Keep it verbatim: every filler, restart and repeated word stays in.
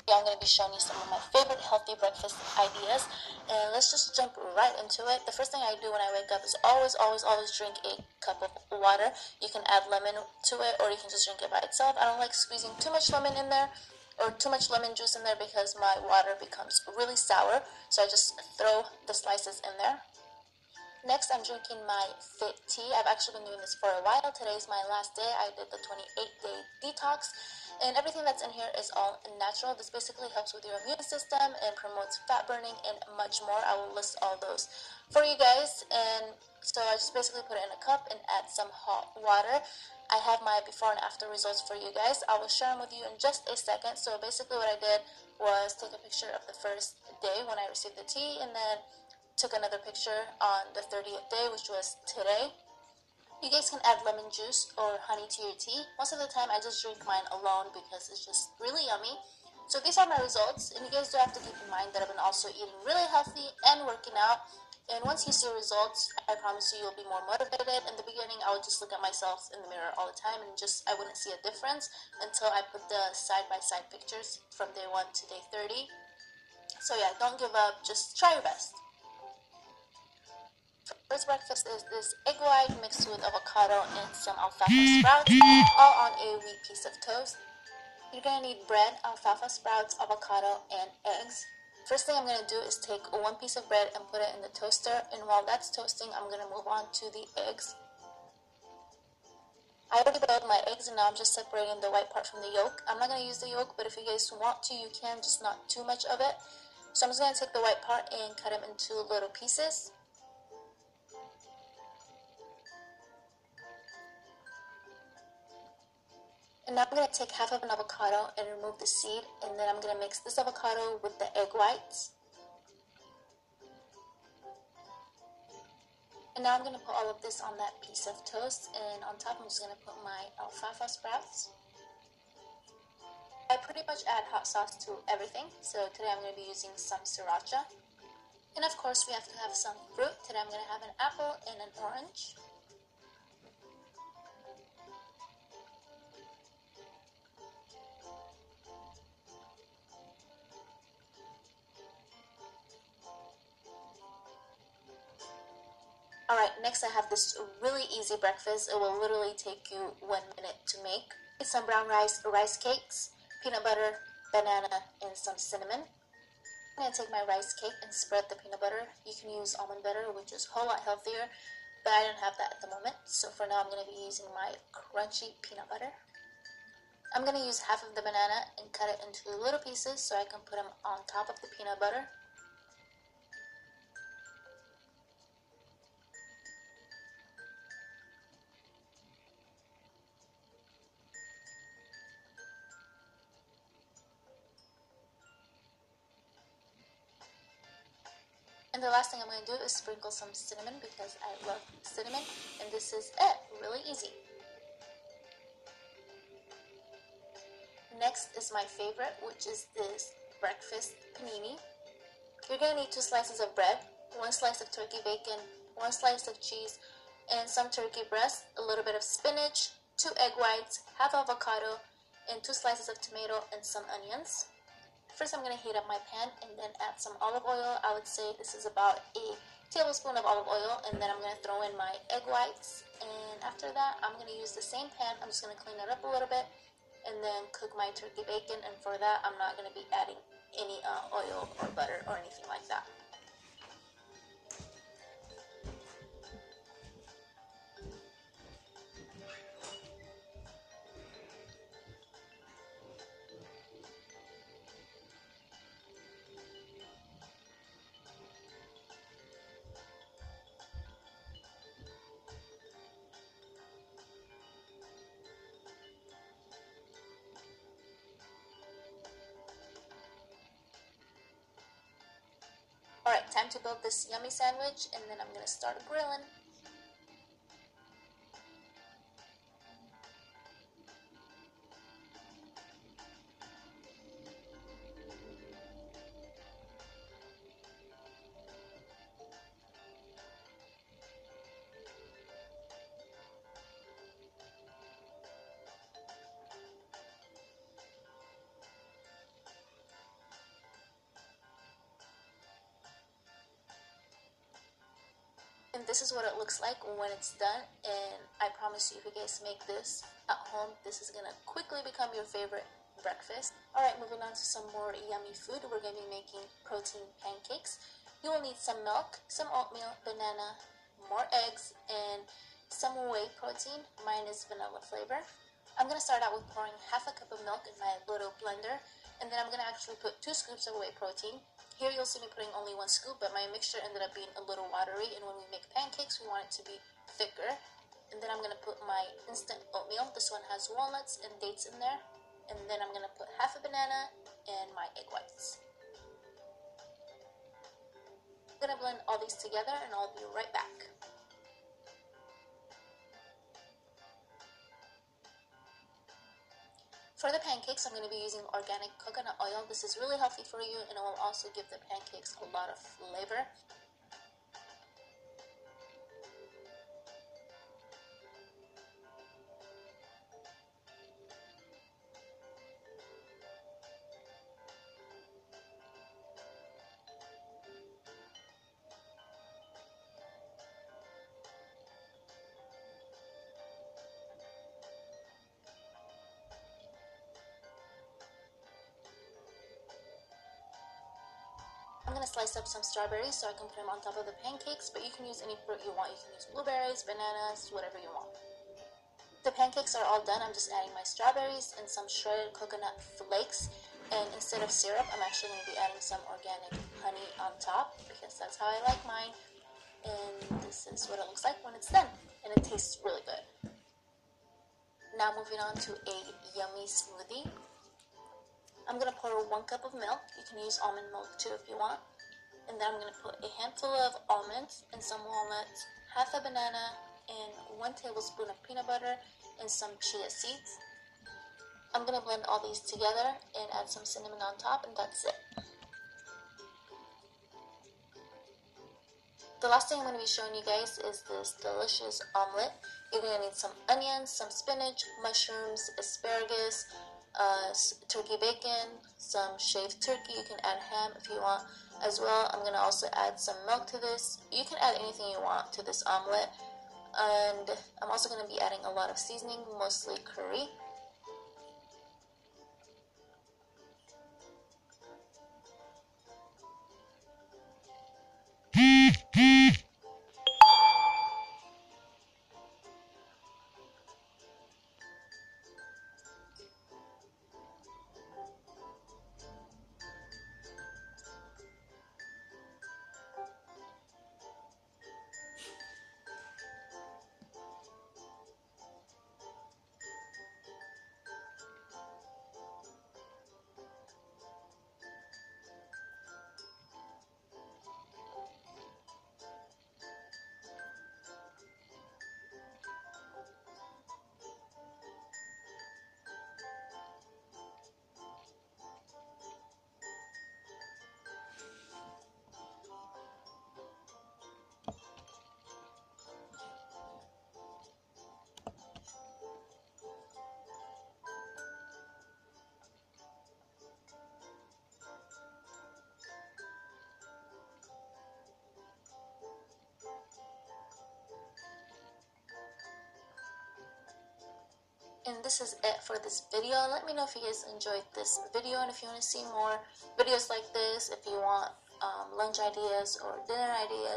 I'm going to be showing you some of my favorite healthy breakfast ideas, and let's just jump right into it. The first thing I do when I wake up is always, always, always drink a cup of water. You can add lemon to it, or you can just drink it by itself. I don't like squeezing too much lemon in there, or too much lemon juice in there, because my water becomes really sour, so I just throw the slices in there. Next, I'm drinking my Fit tea. I've actually been doing this for a while. Today's my last day. I did the twenty-eight day detox, and everything that's in here is all natural. This basically helps with your immune system and promotes fat burning and much more. I will list all those for you guys. And so I just basically put it in a cup and add some hot water. I have my before and after results for you guys. I will share them with you in just a second. So basically what I did was take a picture of the first day when I received the tea, and then took another picture on the thirtieth day, which was today. You guys can add lemon juice or honey to your tea. Most of the time I just drink mine alone because it's just really yummy. So these are my results, and you guys do have to keep in mind that I've been also eating really healthy and working out. And once you see results, I promise you you'll be more motivated. In the beginning, I would just look at myself in the mirror all the time and just I wouldn't see a difference until I put the side-by-side pictures from day one to day thirty. So yeah, don't give up, just try your best. First breakfast is this egg white mixed with avocado and some alfalfa sprouts, all on a wheat piece of toast. You're going to need bread, alfalfa sprouts, avocado, and eggs. First thing I'm going to do is take one piece of bread and put it in the toaster, and while that's toasting, I'm going to move on to the eggs. I already boiled my eggs, and now I'm just separating the white part from the yolk. I'm not going to use the yolk, but if you guys want to, you can, just not too much of it. So I'm just going to take the white part and cut them into little pieces. And now I'm going to take half of an avocado and remove the seed, and then I'm going to mix this avocado with the egg whites. And now I'm going to put all of this on that piece of toast, and on top I'm just going to put my alfalfa sprouts. I pretty much add hot sauce to everything, so today I'm going to be using some sriracha. And of course we have to have some fruit. Today I'm going to have an apple and an orange. Alright, next I have this really easy breakfast. It will literally take you one minute to make. It's some brown rice, rice cakes, peanut butter, banana, and some cinnamon. I'm going to take my rice cake and spread the peanut butter. You can use almond butter, which is a whole lot healthier, but I don't have that at the moment. So for now I'm going to be using my crunchy peanut butter. I'm going to use half of the banana and cut it into little pieces so I can put them on top of the peanut butter. And the last thing I'm going to do is sprinkle some cinnamon because I love cinnamon, and this is it, really easy. Next is my favorite, which is this breakfast panini. You're going to need two slices of bread, one slice of turkey bacon, one slice of cheese, and some turkey breast, a little bit of spinach, two egg whites, half avocado, and two slices of tomato and some onions. First I'm going to heat up my pan and then add some olive oil. I would say this is about a tablespoon of olive oil, and then I'm going to throw in my egg whites, and after that I'm going to use the same pan. I'm just going to clean it up a little bit and then cook my turkey bacon, and for that I'm not going to be adding any uh, oil or butter or anything like that. Alright, time to build this yummy sandwich, and then I'm going to start grilling. And this is what it looks like when it's done, and I promise you, if you guys make this at home, this is gonna quickly become your favorite breakfast. Alright, moving on to some more yummy food. We're gonna be making protein pancakes. You will need some milk, some oatmeal, banana, more eggs, and some whey protein. Mine is vanilla flavor. I'm gonna start out with pouring half a cup of milk in my little blender, and then I'm gonna actually put two scoops of whey protein. Here you'll see me putting only one scoop, but my mixture ended up being a little watery, and when we make pancakes, we want it to be thicker. And then I'm going to put my instant oatmeal. This one has walnuts and dates in there. And then I'm going to put half a banana and my egg whites. I'm going to blend all these together, and I'll be right back. For the pancakes, I'm going to be using organic coconut oil. This is really healthy for you, and it will also give the pancakes a lot of flavor. I'm going to slice up some strawberries so I can put them on top of the pancakes, but you can use any fruit you want. You can use blueberries, bananas, whatever you want. The pancakes are all done. I'm just adding my strawberries and some shredded coconut flakes, and instead of syrup, I'm actually going to be adding some organic honey on top because that's how I like mine. And this is what it looks like when it's done, and it tastes really good. Now moving on to a yummy smoothie. I'm going to pour one cup of milk. You can use almond milk too if you want. And then I'm going to put a handful of almonds and some walnuts, half a banana, and one tablespoon of peanut butter and some chia seeds. I'm going to blend all these together and add some cinnamon on top, and that's it. The last thing I'm going to be showing you guys is this delicious omelet. You're going to need some onions, some spinach, mushrooms, asparagus, uh, turkey bacon, some shaved turkey. You can add ham if you want as well. I'm going to also add some milk to this. You can add anything you want to this omelet. And I'm also going to be adding a lot of seasoning, mostly curry. And this is it for this video. Let me know if you guys enjoyed this video, and if you want to see more videos like this, if you want um, lunch ideas or dinner ideas,